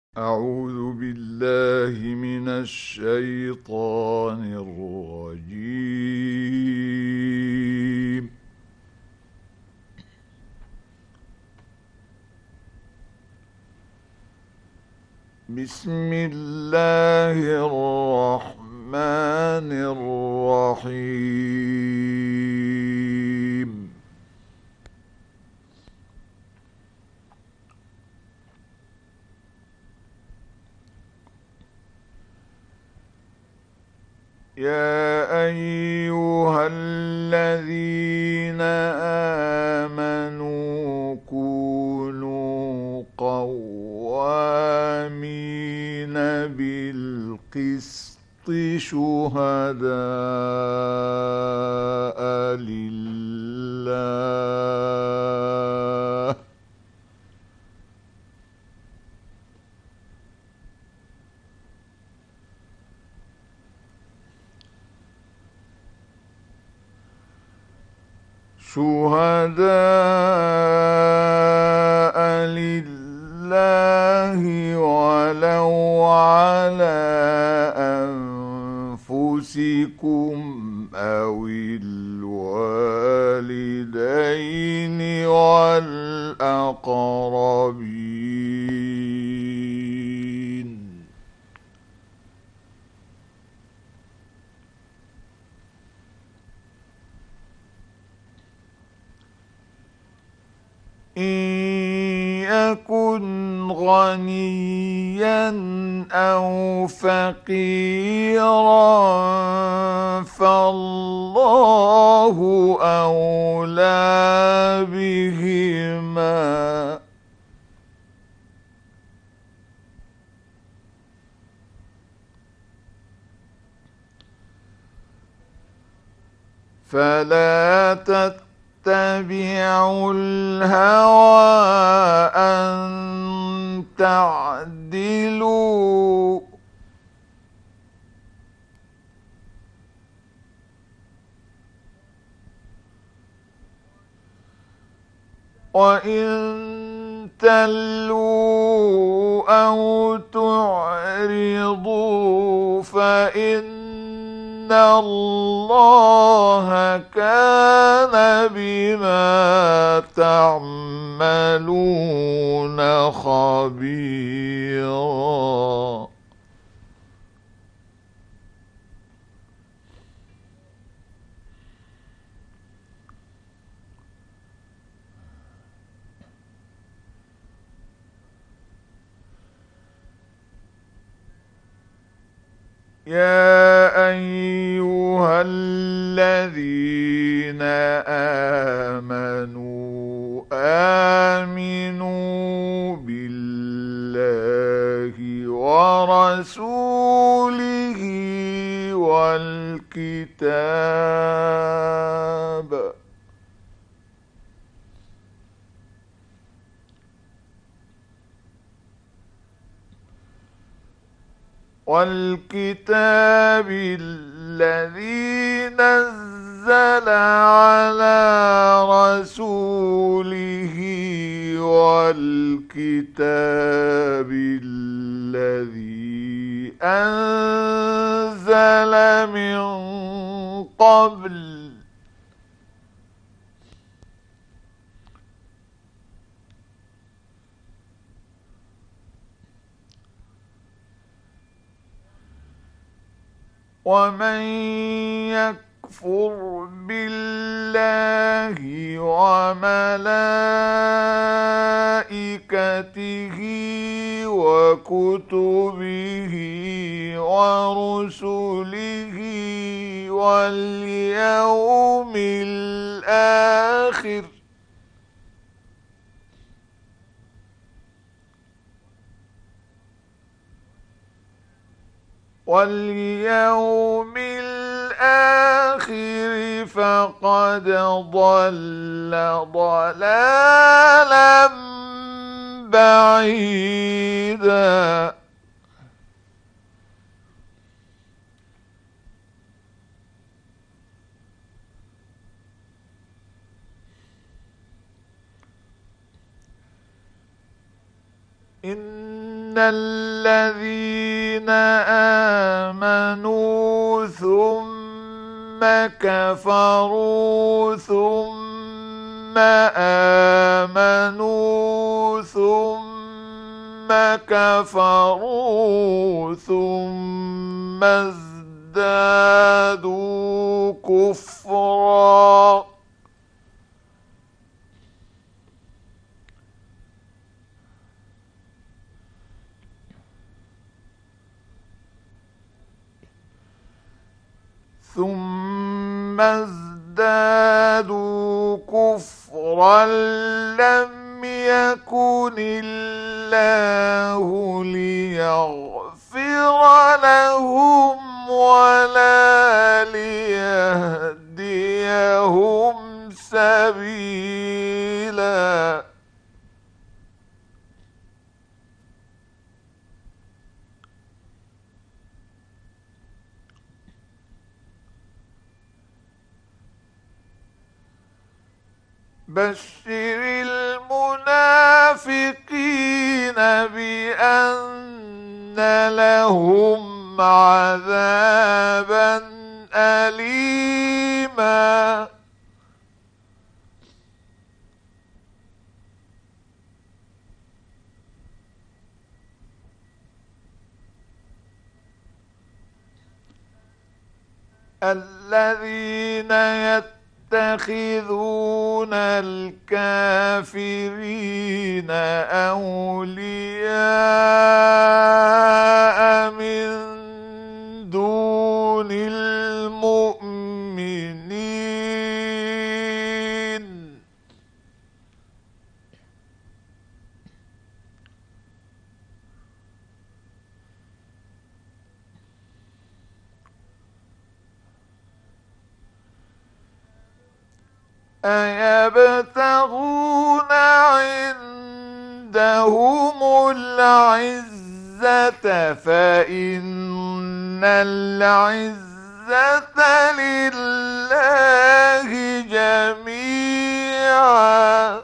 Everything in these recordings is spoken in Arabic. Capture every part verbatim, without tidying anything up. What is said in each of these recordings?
أعوذ بالله من الشيطان الرجيم. بسم الله الرحمن الرحيم. يا أيها الذين آمنوا كونوا قوامين بالقسط شهداء لله شهداء لله ولو على أنفسكم أو الوالدين والأقربين. إن يكن غنيا أو فقيرا فالله أولى بهما، فلا تتبعوا الهوى أن تعدلوا، وإن تلووا أو تعرضوا فإن الله كان بما تعملون خبيرا. يا أيها الذين آمنوا آمنوا بالله ورسوله والكتاب والكتاب الذي نزل على رسوله والكتاب الذي أنزل من قبل ومن يكفر بالله وملائكته وكتبه ورسله واليوم الآخر واليوم الآخر فقد ضل ضلالا بعيدا. إن الذين آمنوا ثم كفروا ثم آمنوا ثم كفروا ثم ازدادوا كفرا ثم ازدادوا كفرا لم يكن الله ليغفر لهم ولا ليهديهم سبيلا. بشر المنافقين بأن لهم عذابا أليما. الذين يتخذون الكافرين أولياء من دون المؤمنين أيبتغون عندهم العزة فإن العزة لله جميعا.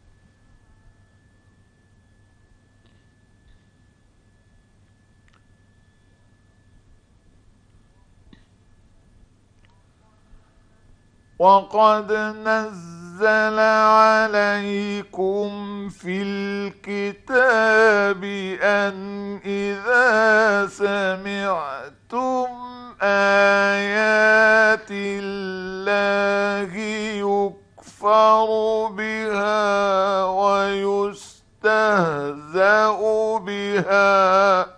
وقد نزل عليكم في الكتاب أن إذا سمعتم آيات الله يكفر بها ويستهزأ بها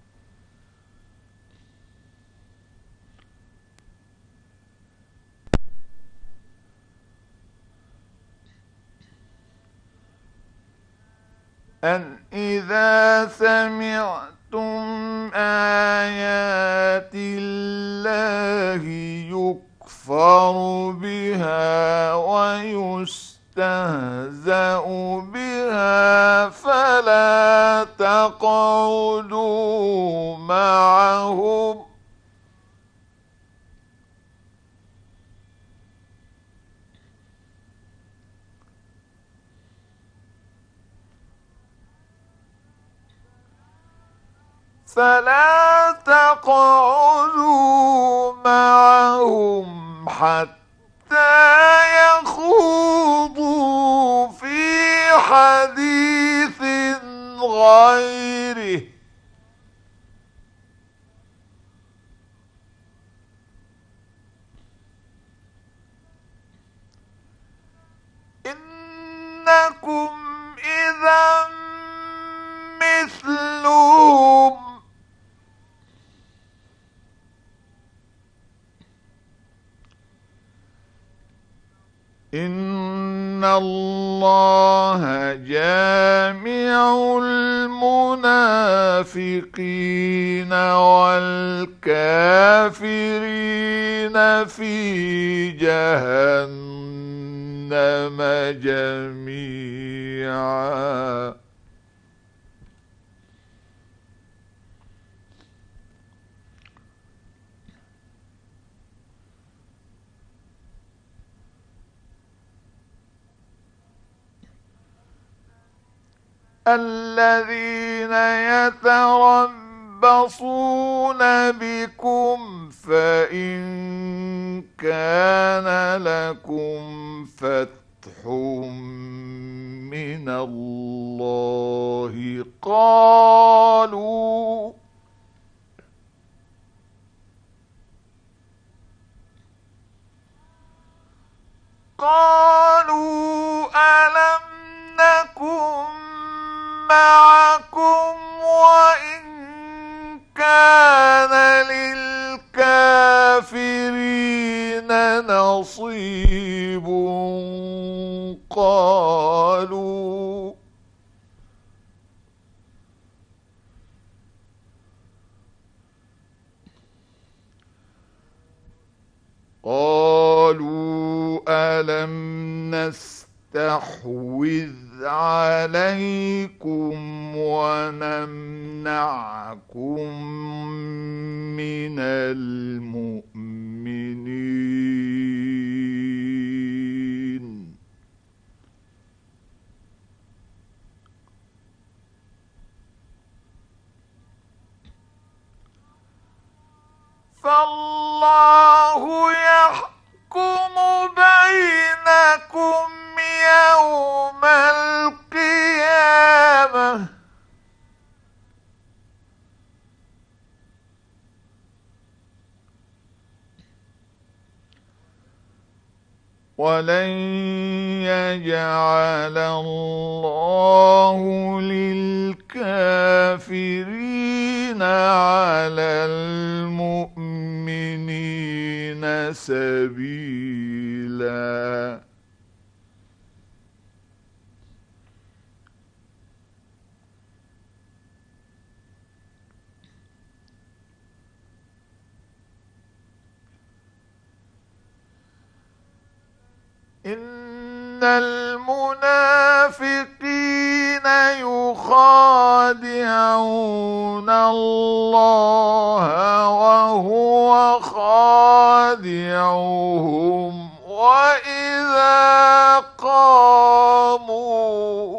أن إذا سمعتم آيات الله يكفر بها ويستهزأ بها فلا تقعدوا معهم فلا تقعدوا معهم حتى يخوضوا في حديث غيره إنكم إذا مثلهم إن الله جامع المنافقين والكافرين في جهنم جميعا. الذين يتربصون بكم فإن كان لكم فتح من الله قالوا قالوا ألم نكن معكم وإن كان للكافرين نصيب قالوا قالوا ألم نستحوذ عليكم ونمنعكم من المؤمنين فالله يحكم بينكم يوم القيامة ولن يجعل الله للكافرين على المؤمنين سبيلا إن المنافقين يخادعون الله وهو خادعهم وإذا قاموا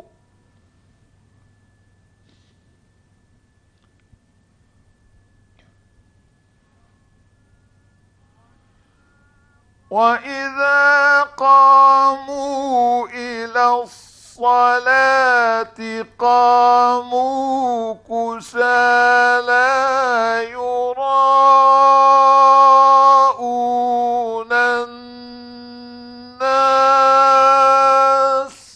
وإذا قاموا إلى الصلاة قاموا كسالى يراءون الناس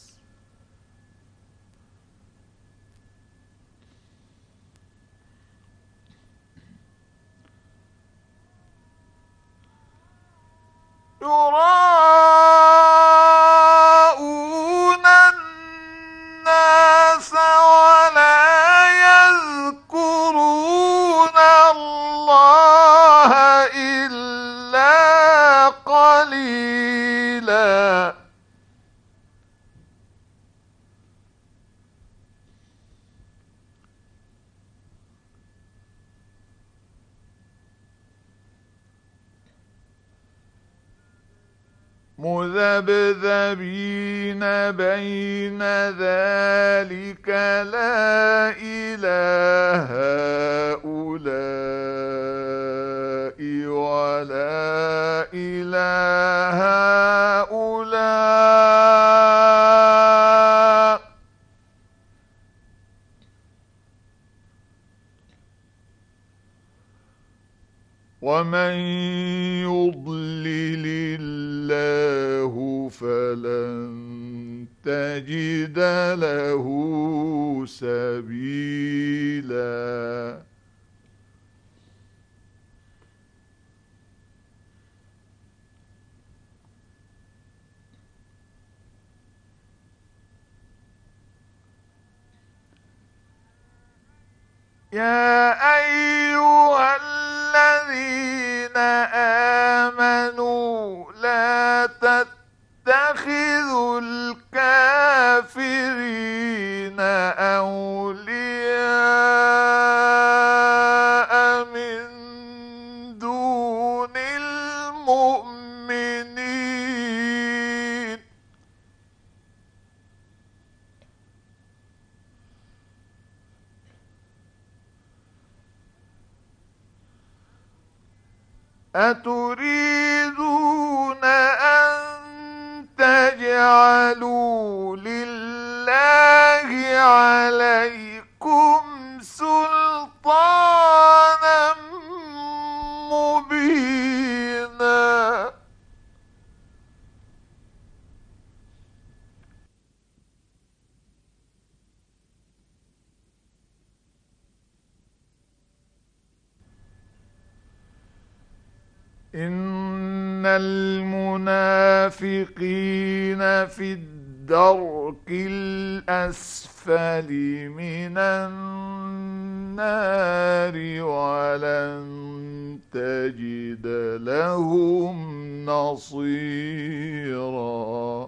يراءون الناس ولا يذكرون الله إلا قليلا مذبذبين بين ذلك لا إله هؤلاء ولا إله هؤلاء ومن يضلل الله فلن تجد له سبيلا يا أيها الذين آمنوا لا تتخذوا الكافرين أولياء من دون المؤمنين أتريدون أن تجعلوا لله عليكم سلطانا مبينا. إن المنافقين في الدرك الأسفل من النار ولن تجد لهم نصيرا.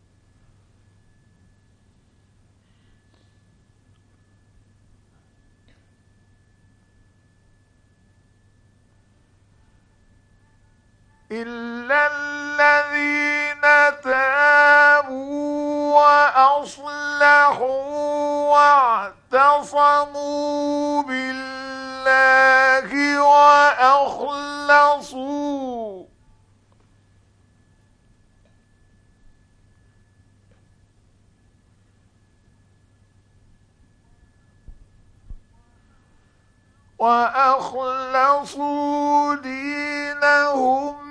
إلا الذين تابوا وأصلحوا واعتصموا بالله وأخلصوا وأخلصوا دينهم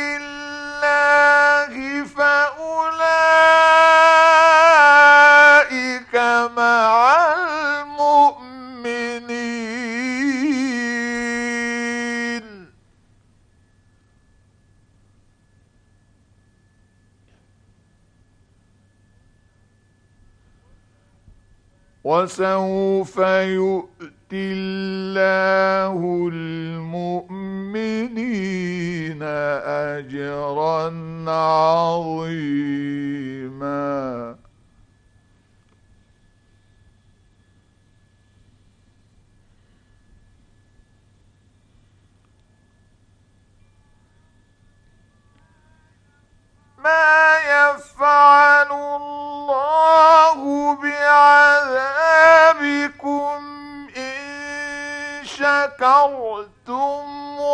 لله فأولئك مع المؤمنين. وسوف يؤتي الله المؤمنين أجرا عظيما. ما يفعل الله بعذابكم إن شكرتم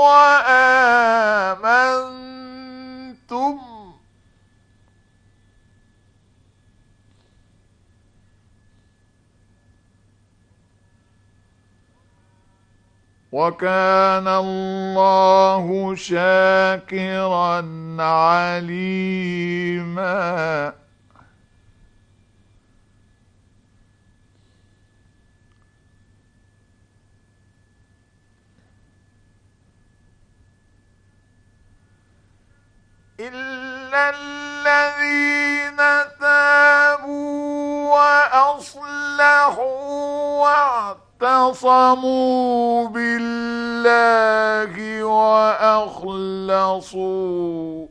وآمنتم وكان الله شاكرا عليما. إلا الذين تابوا وأصلحوا واعتصموا بالله وأخلصوا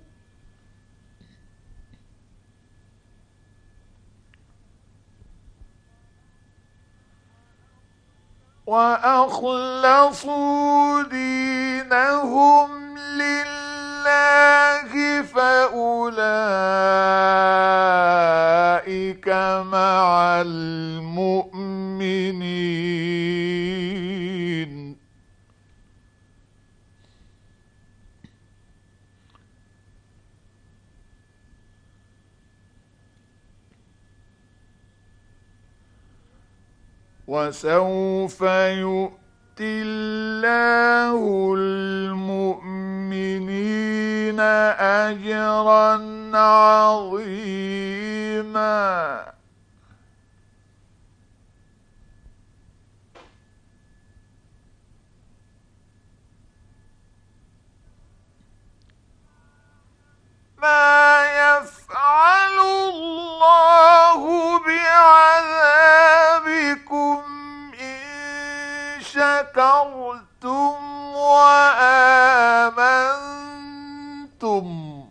وأخلصوا دينهم لله فأولئك مع المؤمنين. وسوف يؤتي الله المؤمنين أجرا عظيما. ما يفعل الله بعذابكم إن شكرتم وآمنتم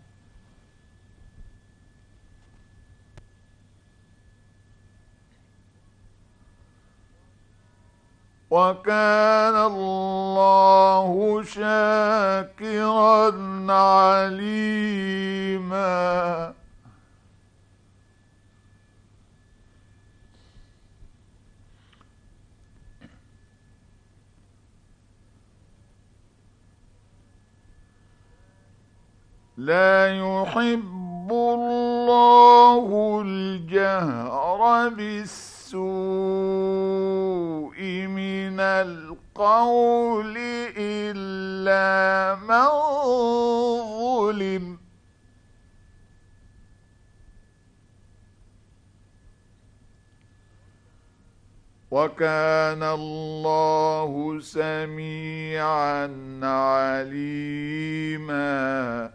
وكان الله شاكرا عليما. لا يحب الله الجهر بالسوء من القول إلا من ظلم. وكان الله سميعا عليما.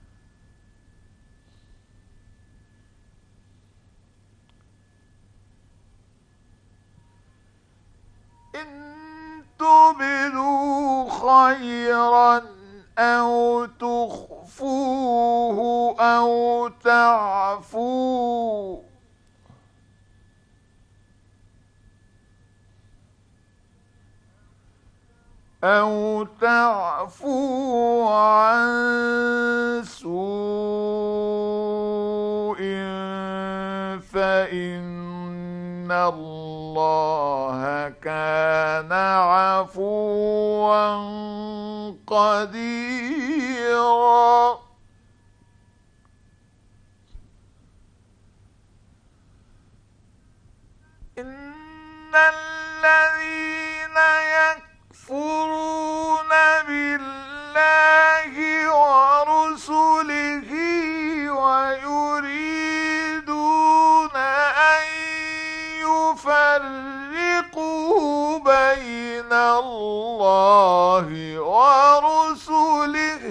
إن تبدوا خيرا أو تخفوه أو تعفوا أو تعفو عن سوء فإن الله كان عفوا قديرا. إن الذين يكفرون بالله ورسله ويريدون أن يفرقوا بين الله ورسله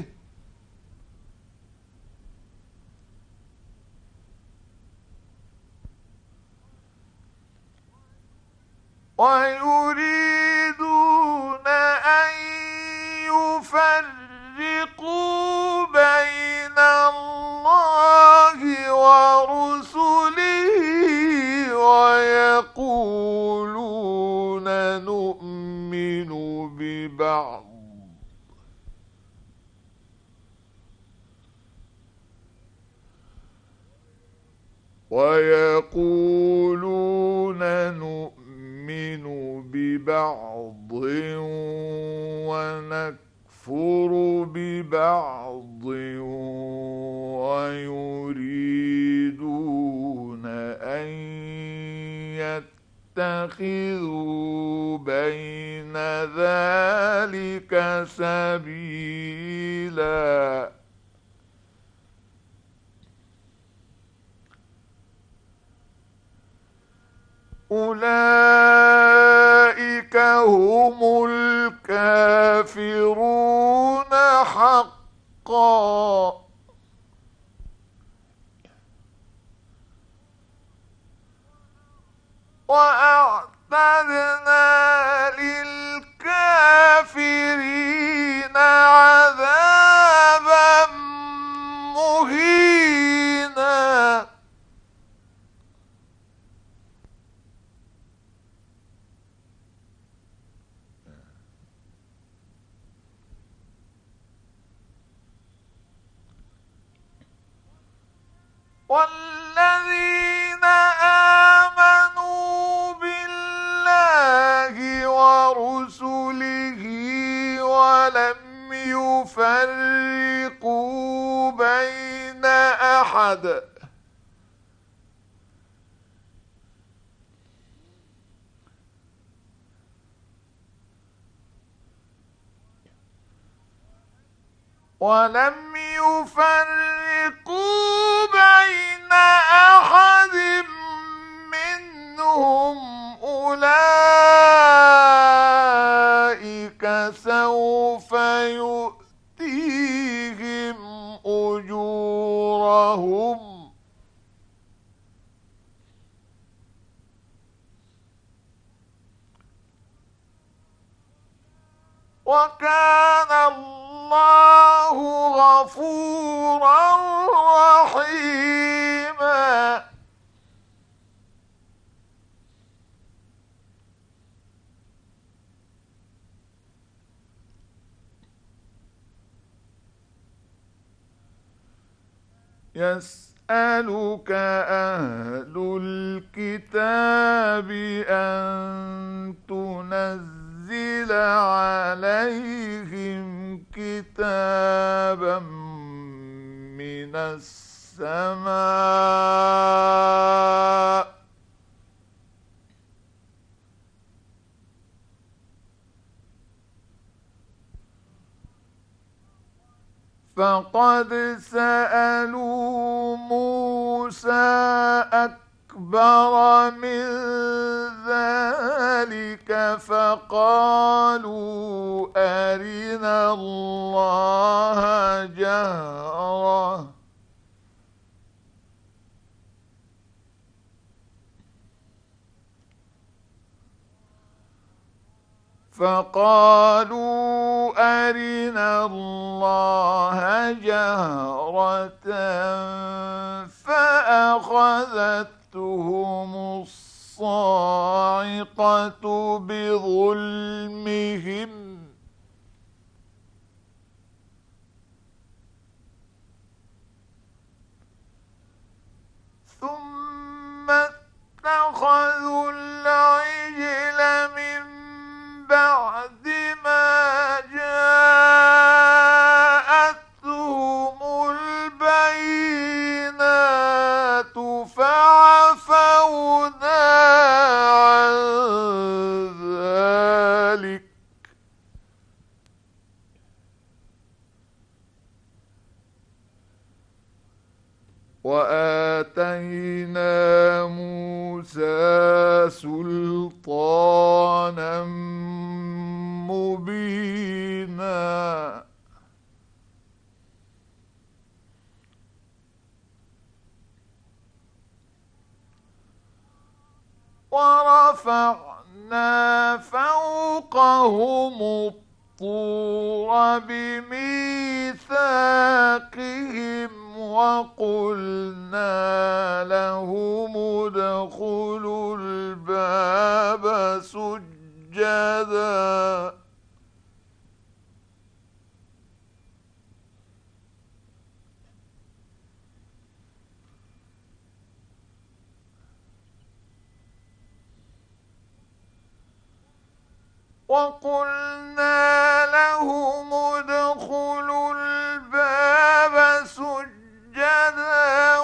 ويريدون أن يفرقوا بين الله ورسله ويقولون نؤمن ببعض ويقولون نؤمن ببعض ونكفر ببعض ويريدون أن يتخذوا بين ذلك سبيلا. أولئك هم الكافرون حقا. وأعتدنا للكافرين عذابا مهينا. والذين آمنوا بالله ورسله ولم يفرقوا بين أحد ولم يفرقوا بين أحد منهم أولئك سوف يؤتيهم أجورهم وكان الله غفورا رحيما. يسألك أهل الكتاب أن تنزل عليهم كتابا من السماء فقد سألوا موسى أكبر من ذلك فقالوا أرنا الله جهرة فقالوا أرنا الله جهرة فأخذتهم الصاعقة بظلمهم ثم اتخذوا العجل من بعد ما جاءتهم البينات فعفونا عن ذلك وآتينا موسى سلطانا مبينا ورفعنا فوقهم الطور بميثاقهم وقلنا لهم ادخلوا الباب سجدا وقلنا لهم ادخلوا الباب سجدا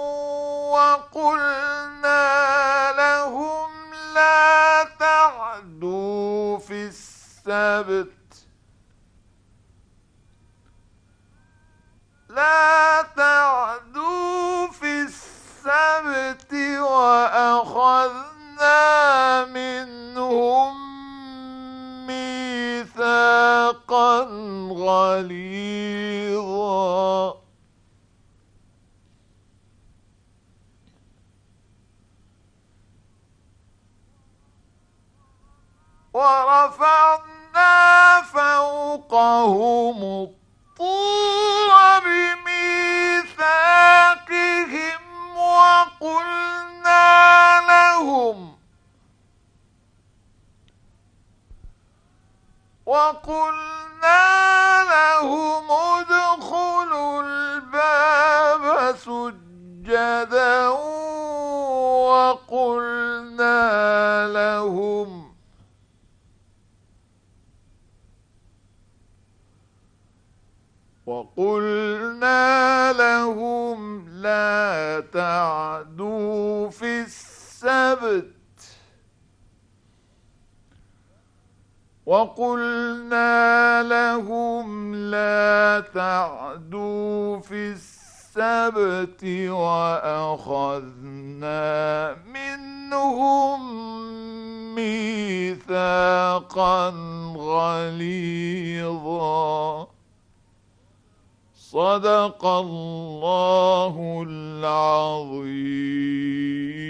وقلنا لهم لا تعدوا في السبت لا تعدوا في السبت وأخذنا منهم ميثاقا غليظا ورفعنا فوقهم الطور بميثاقهم وقلنا لهم وقلنا لهم ادخلوا الباب سجدا وقلنا لهم وقلنا لهم لا تعدوا في السبت وقلنا لهم لا تعدوا في السبت وأخذنا منهم ميثاقا غليظا صدق الله العظيم.